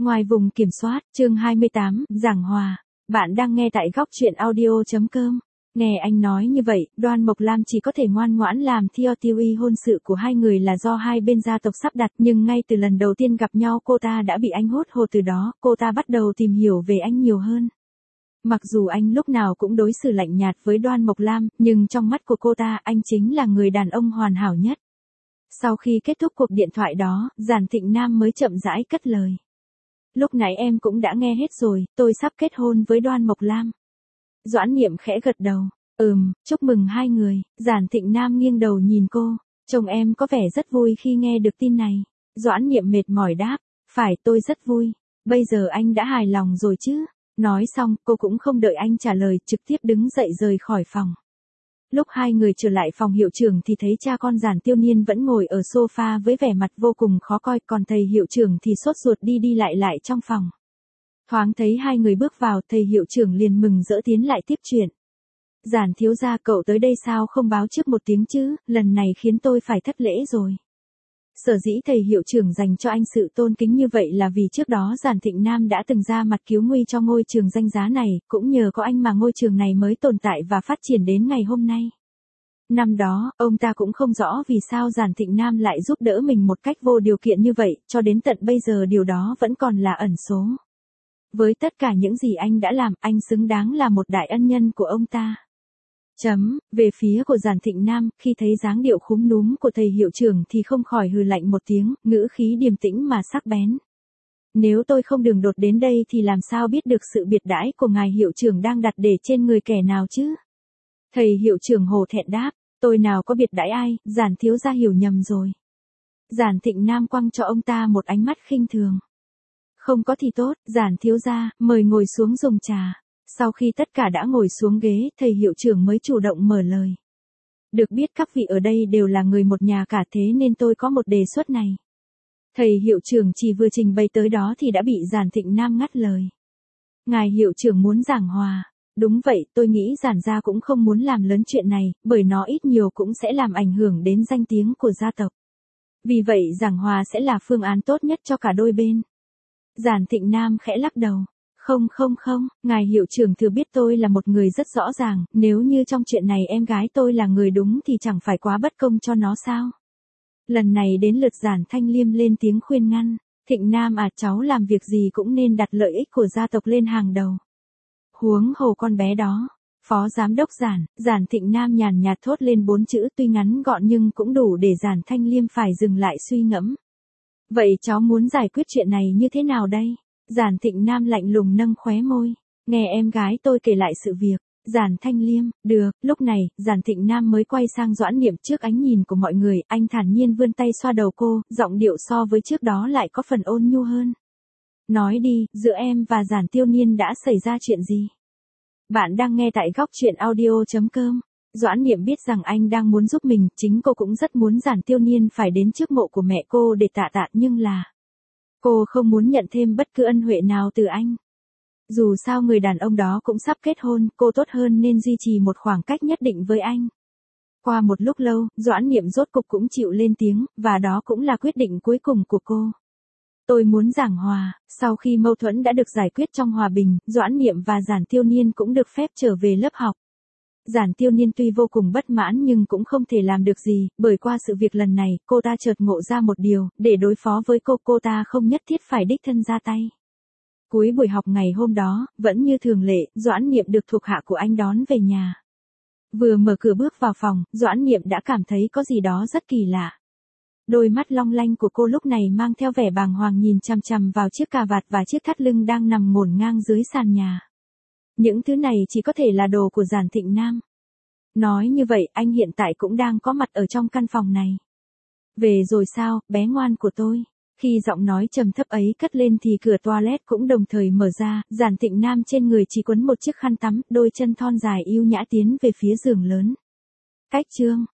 Ngoài vùng kiểm soát, chương 28, giảng hòa. Bạn đang nghe tại góc truyện audio.com. Nghe anh nói như vậy, Đoan Mộc Lam chỉ có thể ngoan ngoãn làm theo tiêu y hôn sự của hai người là do hai bên gia tộc sắp đặt, nhưng ngay từ lần đầu tiên gặp nhau cô ta đã bị anh hốt hồ, từ đó, cô ta bắt đầu tìm hiểu về anh nhiều hơn. Mặc dù anh lúc nào cũng đối xử lạnh nhạt với Đoan Mộc Lam, nhưng trong mắt của cô ta, anh chính là người đàn ông hoàn hảo nhất. Sau khi kết thúc cuộc điện thoại đó, Giản Thịnh Nam mới chậm rãi cất lời. Lúc nãy em cũng đã nghe hết rồi, tôi sắp kết hôn với Đoan Mộc Lam. Doãn Niệm khẽ gật đầu. Chúc mừng hai người. Giản Thịnh Nam nghiêng đầu nhìn cô. Chồng em có vẻ rất vui khi nghe được tin này. Doãn Niệm mệt mỏi đáp. Phải, tôi rất vui. Bây giờ anh đã hài lòng rồi chứ? Nói xong, cô cũng không đợi anh trả lời, trực tiếp đứng dậy rời khỏi phòng. Lúc hai người trở lại phòng hiệu trưởng thì thấy cha con Giản Tiêu Niên vẫn ngồi ở sofa với vẻ mặt vô cùng khó coi, còn thầy hiệu trưởng thì sốt ruột đi đi lại trong phòng. Thoáng thấy hai người bước vào, thầy hiệu trưởng liền mừng rỡ tiến lại tiếp chuyện. Giản thiếu gia, cậu tới đây sao không báo trước một tiếng chứ, lần này khiến tôi phải thất lễ rồi. Sở dĩ thầy hiệu trưởng dành cho anh sự tôn kính như vậy là vì trước đó Giản Thịnh Nam đã từng ra mặt cứu nguy cho ngôi trường danh giá này, cũng nhờ có anh mà ngôi trường này mới tồn tại và phát triển đến ngày hôm nay. Năm đó, ông ta cũng không rõ vì sao Giản Thịnh Nam lại giúp đỡ mình một cách vô điều kiện như vậy, cho đến tận bây giờ điều đó vẫn còn là ẩn số. Với tất cả những gì anh đã làm, anh xứng đáng là một đại ân nhân của ông ta. Về phía của Giản Thịnh Nam, khi thấy dáng điệu khúm núm của thầy hiệu trưởng thì không khỏi hừ lạnh một tiếng, ngữ khí điềm tĩnh mà sắc bén. Nếu tôi không đường đột đến đây thì làm sao biết được sự biệt đãi của ngài hiệu trưởng đang đặt để trên người kẻ nào chứ? Thầy hiệu trưởng hổ thẹn đáp, tôi nào có biệt đãi ai, Giản thiếu gia hiểu nhầm rồi. Giản Thịnh Nam quăng cho ông ta một ánh mắt khinh thường. Không có thì tốt, Giản thiếu gia, mời ngồi xuống dùng trà. Sau khi tất cả đã ngồi xuống ghế, thầy hiệu trưởng mới chủ động mở lời. Được biết các vị ở đây đều là người một nhà cả, thế nên tôi có một đề xuất này. Thầy hiệu trưởng chỉ vừa trình bày tới đó thì đã bị Giản Thịnh Nam ngắt lời. Ngài hiệu trưởng muốn giảng hòa. Đúng vậy, tôi nghĩ Giản gia cũng không muốn làm lớn chuyện này, bởi nó ít nhiều cũng sẽ làm ảnh hưởng đến danh tiếng của gia tộc. Vì vậy giảng hòa sẽ là phương án tốt nhất cho cả đôi bên. Giản Thịnh Nam khẽ lắc đầu. Không, ngài hiệu trưởng thừa biết tôi là một người rất rõ ràng, nếu như trong chuyện này em gái tôi là người đúng thì chẳng phải quá bất công cho nó sao. Lần này đến lượt Giản Thanh Liêm lên tiếng khuyên ngăn. Thịnh Nam à, cháu làm việc gì cũng nên đặt lợi ích của gia tộc lên hàng đầu. Huống hồ con bé đó. Phó giám đốc Giản Thịnh Nam nhàn nhạt thốt lên 4 chữ tuy ngắn gọn nhưng cũng đủ để Giản Thanh Liêm phải dừng lại suy ngẫm. Vậy cháu muốn giải quyết chuyện này như thế nào đây? Giản Thịnh Nam lạnh lùng nâng khóe môi. Nghe em gái tôi kể lại sự việc. Giản Thanh Liêm, được, lúc này, Giản Thịnh Nam mới quay sang Doãn Niệm trước ánh nhìn của mọi người, anh thản nhiên vươn tay xoa đầu cô, giọng điệu so với trước đó lại có phần ôn nhu hơn. Nói đi, giữa em và Giản Tiêu Niên đã xảy ra chuyện gì? Bạn đang nghe tại góc truyện audio.com. Doãn Niệm biết rằng anh đang muốn giúp mình, chính cô cũng rất muốn Giản Tiêu Niên phải đến trước mộ của mẹ cô để tạ nhưng là cô không muốn nhận thêm bất cứ ân huệ nào từ anh. Dù sao người đàn ông đó cũng sắp kết hôn, cô tốt hơn nên duy trì một khoảng cách nhất định với anh. Qua một lúc lâu, Doãn Niệm rốt cục cũng chịu lên tiếng, và đó cũng là quyết định cuối cùng của cô. Tôi muốn giảng hòa. Sau khi mâu thuẫn đã được giải quyết trong hòa bình, Doãn Niệm và Giản Tiêu Niên cũng được phép trở về lớp học. Giản Tiêu Niên tuy vô cùng bất mãn nhưng cũng không thể làm được gì, bởi qua sự việc lần này, cô ta chợt ngộ ra một điều, để đối phó với cô ta không nhất thiết phải đích thân ra tay. Cuối buổi học ngày hôm đó, vẫn như thường lệ, Doãn Niệm được thuộc hạ của anh đón về nhà. Vừa mở cửa bước vào phòng, Doãn Niệm đã cảm thấy có gì đó rất kỳ lạ. Đôi mắt long lanh của cô lúc này mang theo vẻ bàng hoàng nhìn chằm chằm vào chiếc cà vạt và chiếc thắt lưng đang nằm ngổn ngang dưới sàn nhà. Những thứ này chỉ có thể là đồ của Giản Thịnh Nam. Nói như vậy, anh hiện tại cũng đang có mặt ở trong căn phòng này. Về rồi sao, bé ngoan của tôi? Khi giọng nói trầm thấp ấy cất lên thì cửa toilet cũng đồng thời mở ra, Giản Thịnh Nam trên người chỉ quấn một chiếc khăn tắm, đôi chân thon dài yêu nhã tiến về phía giường lớn. Cách chương